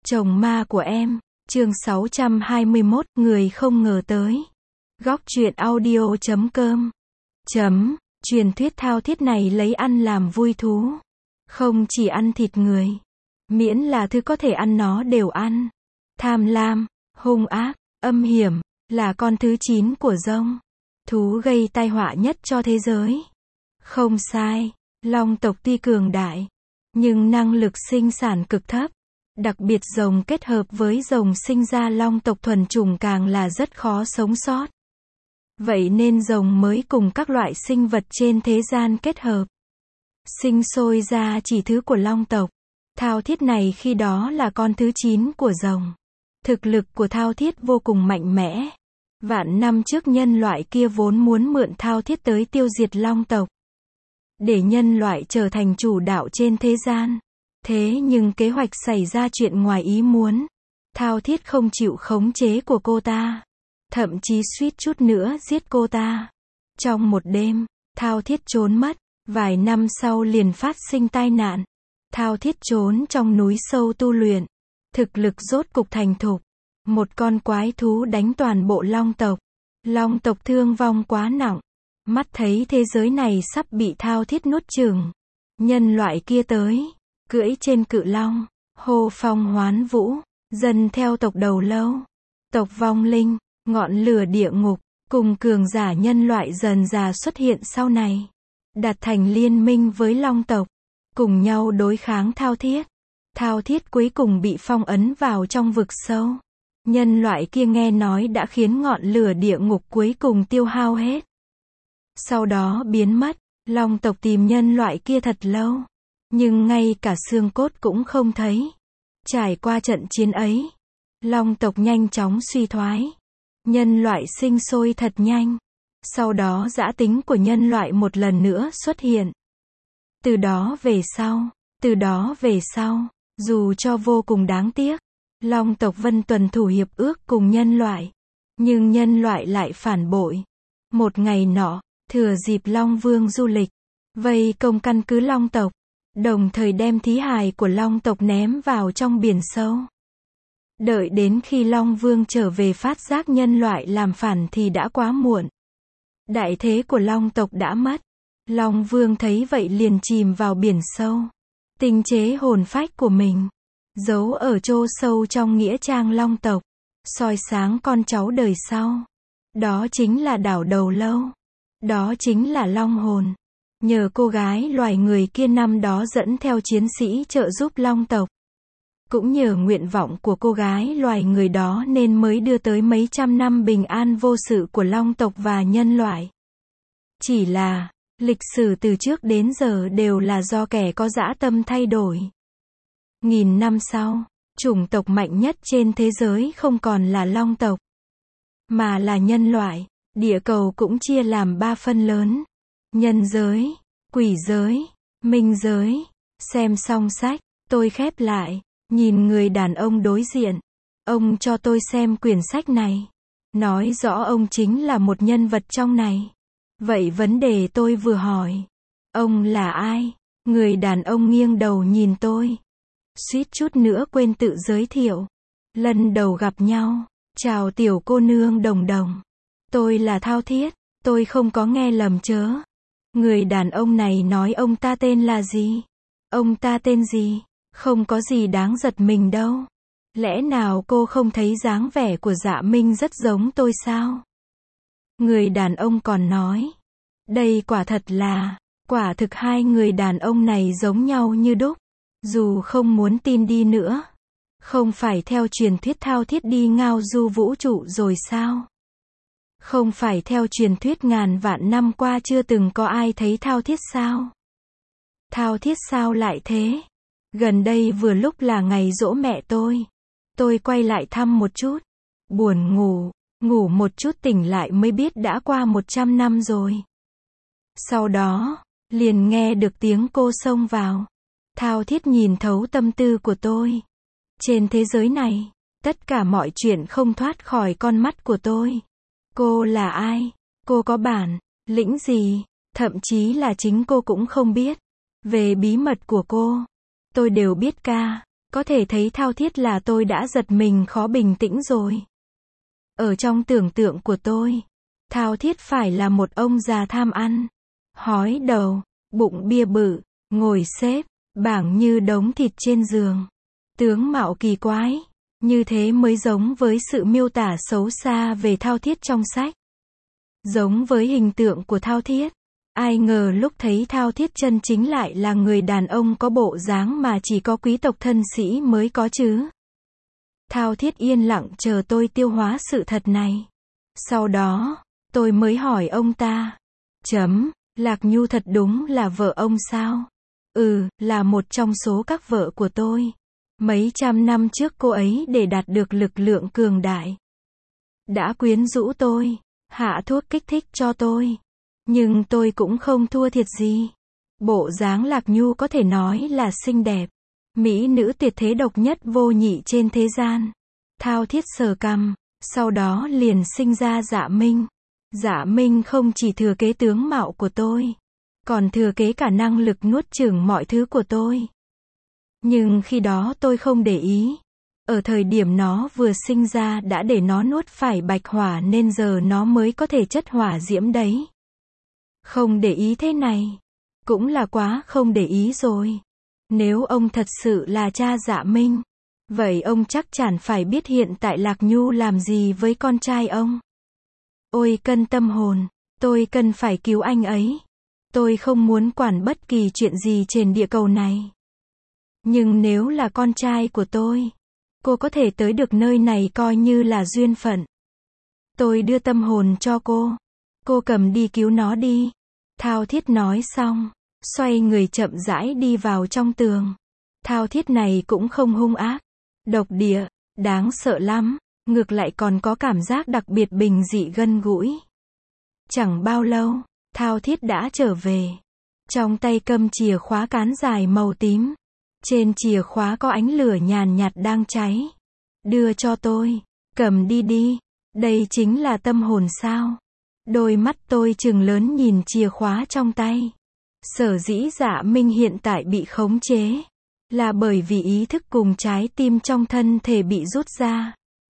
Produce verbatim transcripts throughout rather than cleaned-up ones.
Chồng ma của em, chương sáu trăm hai mươi mốt, người không ngờ tới. Góc truyện audio chấm com. Chấm, truyền thuyết thao thiết này lấy ăn làm vui thú. Không chỉ ăn thịt người. Miễn là thứ có thể ăn nó đều ăn. Tham lam, hung ác, âm hiểm, là con thứ chín của dông. Thú gây tai họa nhất cho thế giới. Không sai, long tộc tuy cường đại, nhưng năng lực sinh sản cực thấp. Đặc biệt rồng kết hợp với rồng sinh ra long tộc thuần chủng càng là rất khó sống sót. Vậy nên rồng mới cùng các loại sinh vật trên thế gian kết hợp. Sinh sôi ra chỉ thứ của long tộc. Thao thiết này khi đó là con thứ chín của rồng. Thực lực của thao thiết vô cùng mạnh mẽ. Vạn năm trước nhân loại kia vốn muốn mượn thao thiết tới tiêu diệt long tộc. Để nhân loại trở thành chủ đạo trên thế gian. Thế nhưng kế hoạch xảy ra chuyện ngoài ý muốn. Thao thiết không chịu khống chế của cô ta. Thậm chí suýt chút nữa giết cô ta. Trong một đêm, thao thiết trốn mất. Vài năm sau liền phát sinh tai nạn. Thao thiết trốn trong núi sâu tu luyện. Thực lực rốt cục thành thục. Một con quái thú đánh toàn bộ long tộc. Long tộc thương vong quá nặng. Mắt thấy thế giới này sắp bị thao thiết nuốt chửng. Nhân loại kia tới. Cưỡi trên cự long, hô phong hoán vũ, dần theo tộc đầu lâu, tộc vong linh, ngọn lửa địa ngục, cùng cường giả nhân loại dần dà xuất hiện sau này. Đạt thành liên minh với long tộc, cùng nhau đối kháng thao thiết. Thao thiết cuối cùng bị phong ấn vào trong vực sâu. Nhân loại kia nghe nói đã khiến ngọn lửa địa ngục cuối cùng tiêu hao hết. Sau đó biến mất, long tộc tìm nhân loại kia thật lâu. Nhưng ngay cả xương cốt cũng không thấy. Trải qua trận chiến ấy, long tộc nhanh chóng suy thoái. Nhân loại sinh sôi thật nhanh. Sau đó dã tính của nhân loại một lần nữa xuất hiện. Từ đó về sau, từ đó về sau, dù cho vô cùng đáng tiếc, long tộc vẫn tuân thủ hiệp ước cùng nhân loại. Nhưng nhân loại lại phản bội. Một ngày nọ, thừa dịp Long Vương du lịch, vây công căn cứ long tộc. Đồng thời đem thí hài của long tộc ném vào trong biển sâu. Đợi đến khi Long Vương trở về phát giác nhân loại làm phản thì đã quá muộn. Đại thế của long tộc đã mất. Long Vương thấy vậy liền chìm vào biển sâu. Tinh chế hồn phách của mình. Giấu ở chô sâu trong nghĩa trang long tộc. Soi sáng con cháu đời sau. Đó chính là đảo đầu lâu. Đó chính là long hồn. Nhờ cô gái loài người kia năm đó dẫn theo chiến sĩ trợ giúp long tộc. Cũng nhờ nguyện vọng của cô gái loài người đó nên mới đưa tới mấy trăm năm bình an vô sự của long tộc và nhân loại. Chỉ là, lịch sử từ trước đến giờ đều là do kẻ có dã tâm thay đổi. Nghìn năm sau, chủng tộc mạnh nhất trên thế giới không còn là long tộc, mà là nhân loại. Địa cầu cũng chia làm ba phân lớn. Nhân giới, quỷ giới, minh giới. Xem xong sách, tôi khép lại, nhìn người đàn ông đối diện. Ông cho tôi xem quyển sách này. Nói rõ ông chính là một nhân vật trong này. Vậy vấn đề tôi vừa hỏi, ông là ai? Người đàn ông nghiêng đầu nhìn tôi. Suýt chút nữa quên tự giới thiệu. Lần đầu gặp nhau, chào tiểu cô nương Đồng Đồng. Tôi là Thao Thiết, tôi không có nghe lầm chớ. Người đàn ông này nói ông ta tên là gì? Ông ta tên gì? Không có gì đáng giật mình đâu. Lẽ nào cô không thấy dáng vẻ của Dạ Minh rất giống tôi sao? Người đàn ông còn nói. Đây quả thật là, quả thực hai người đàn ông này giống nhau như đúc. Dù không muốn tin đi nữa. Không phải theo truyền thuyết Thao Thiết đi ngao du vũ trụ rồi sao? Không phải theo truyền thuyết ngàn vạn năm qua chưa từng có ai thấy Thao Thiết sao? Thao Thiết sao lại thế? Gần đây vừa lúc là ngày giỗ mẹ tôi. Tôi quay lại thăm một chút. Buồn ngủ, ngủ một chút tỉnh lại mới biết đã qua một trăm năm rồi. Sau đó, liền nghe được tiếng cô xông vào. Thao Thiết nhìn thấu tâm tư của tôi. Trên thế giới này, tất cả mọi chuyện không thoát khỏi con mắt của tôi. Cô là ai? Cô có bản lĩnh gì? Thậm chí là chính cô cũng không biết. Về bí mật của cô, tôi đều biết ca. Có thể thấy thao thiết là tôi đã giật mình khó bình tĩnh rồi. Ở trong tưởng tượng của tôi, thao thiết phải là một ông già tham ăn, hói đầu, bụng bia bự, ngồi xếp, bảng như đống thịt trên giường. Tướng mạo kỳ quái, như thế mới giống với sự miêu tả xấu xa về thao thiết trong sách. Giống với hình tượng của thao thiết. Ai ngờ lúc thấy thao thiết chân chính lại là người đàn ông có bộ dáng mà chỉ có quý tộc thân sĩ mới có chứ. Thao thiết yên lặng chờ tôi tiêu hóa sự thật này. Sau đó, tôi mới hỏi ông ta. Chấm, Lạc Nhu thật đúng là vợ ông sao? Ừ, là một trong số các vợ của tôi. Mấy trăm năm trước cô ấy để đạt được lực lượng cường đại. Đã quyến rũ tôi, hạ thuốc kích thích cho tôi. Nhưng tôi cũng không thua thiệt gì. Bộ dáng Lạc Nhu có thể nói là xinh đẹp. Mỹ nữ tuyệt thế độc nhất vô nhị trên thế gian. Thao thiết sờ cằm, sau đó liền sinh ra Dạ Minh. Dạ Minh không chỉ thừa kế tướng mạo của tôi, còn thừa kế cả năng lực nuốt chửng mọi thứ của tôi. Nhưng khi đó tôi không để ý. Ở thời điểm nó vừa sinh ra đã để nó nuốt phải bạch hỏa nên giờ nó mới có thể chất hỏa diễm đấy. Không để ý thế này, cũng là quá không để ý rồi. Nếu ông thật sự là cha Dạ Minh, vậy ông chắc chắn phải biết hiện tại Lạc Nhu làm gì với con trai ông. Ôi cân tâm hồn, tôi cần phải cứu anh ấy. Tôi không muốn quản bất kỳ chuyện gì trên địa cầu này. Nhưng nếu là con trai của tôi, cô có thể tới được nơi này coi như là duyên phận. Tôi đưa tâm hồn cho cô. Cô cầm đi cứu nó đi. Thao thiết nói xong, xoay người chậm rãi đi vào trong tường. Thao thiết này cũng không hung ác, độc địa, đáng sợ lắm, ngược lại còn có cảm giác đặc biệt bình dị gần gũi. Chẳng bao lâu, thao thiết đã trở về. Trong tay cầm chìa khóa cán dài màu tím. Trên chìa khóa có ánh lửa nhàn nhạt đang cháy. Đưa cho tôi, cầm đi đi, đây chính là tâm hồn sao? Đôi mắt tôi trừng lớn nhìn chìa khóa trong tay. Sở dĩ Dạ Minh hiện tại bị khống chế, là bởi vì ý thức cùng trái tim trong thân thể bị rút ra.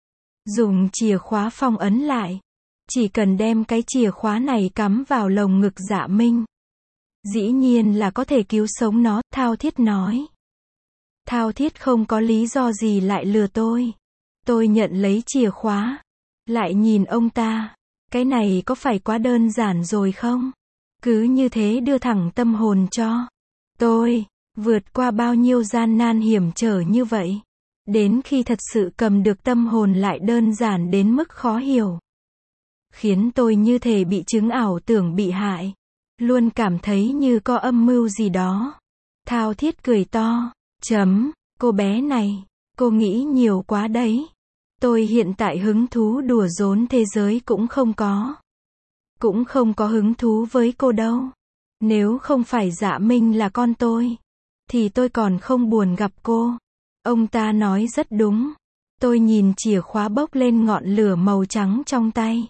Dùng chìa khóa phong ấn lại. Chỉ cần đem cái chìa khóa này cắm vào lồng ngực Dạ Minh. Dĩ nhiên là có thể cứu sống nó, thao thiết nói. Thao thiết không có lý do gì lại lừa tôi. Tôi nhận lấy chìa khóa. Lại nhìn ông ta. Cái này có phải quá đơn giản rồi không? Cứ như thế đưa thẳng tâm hồn cho tôi. Vượt qua bao nhiêu gian nan hiểm trở như vậy. Đến khi thật sự cầm được tâm hồn lại đơn giản đến mức khó hiểu. Khiến tôi như thể bị chứng ảo tưởng bị hại. Luôn cảm thấy như có âm mưu gì đó. Thao thiết cười to. Chấm, cô bé này, cô nghĩ nhiều quá đấy. Tôi hiện tại hứng thú đùa giỡn thế giới cũng không có. Cũng không có hứng thú với cô đâu. Nếu không phải Dạ Minh là con tôi, thì tôi còn không buồn gặp cô. Ông ta nói rất đúng. Tôi nhìn chìa khóa bốc lên ngọn lửa màu trắng trong tay.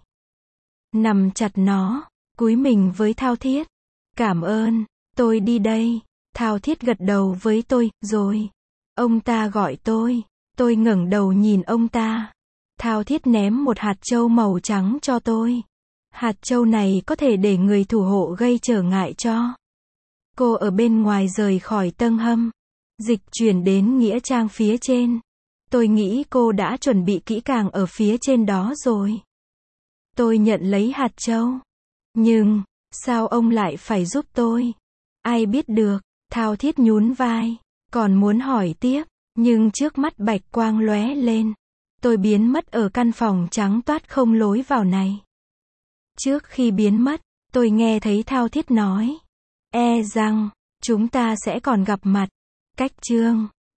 Nằm chặt nó, cúi mình với thao thiết. Cảm ơn, tôi đi đây. Thao thiết gật đầu với tôi, rồi. Ông ta gọi tôi. Tôi ngẩng đầu nhìn ông ta. Thao thiết ném một hạt châu màu trắng cho tôi. Hạt châu này có thể để người thủ hộ gây trở ngại cho cô ở bên ngoài rời khỏi Tân Hâm. Dịch chuyển đến nghĩa trang phía trên. Tôi nghĩ cô đã chuẩn bị kỹ càng ở phía trên đó rồi. Tôi nhận lấy hạt châu. Nhưng, sao ông lại phải giúp tôi? Ai biết được, thao thiết nhún vai. Còn muốn hỏi tiếp, nhưng trước mắt bạch quang lóe lên. Tôi biến mất ở căn phòng trắng toát không lối vào này. Trước khi biến mất, tôi nghe thấy thao thiết nói. E rằng, chúng ta sẽ còn gặp mặt. Cách chương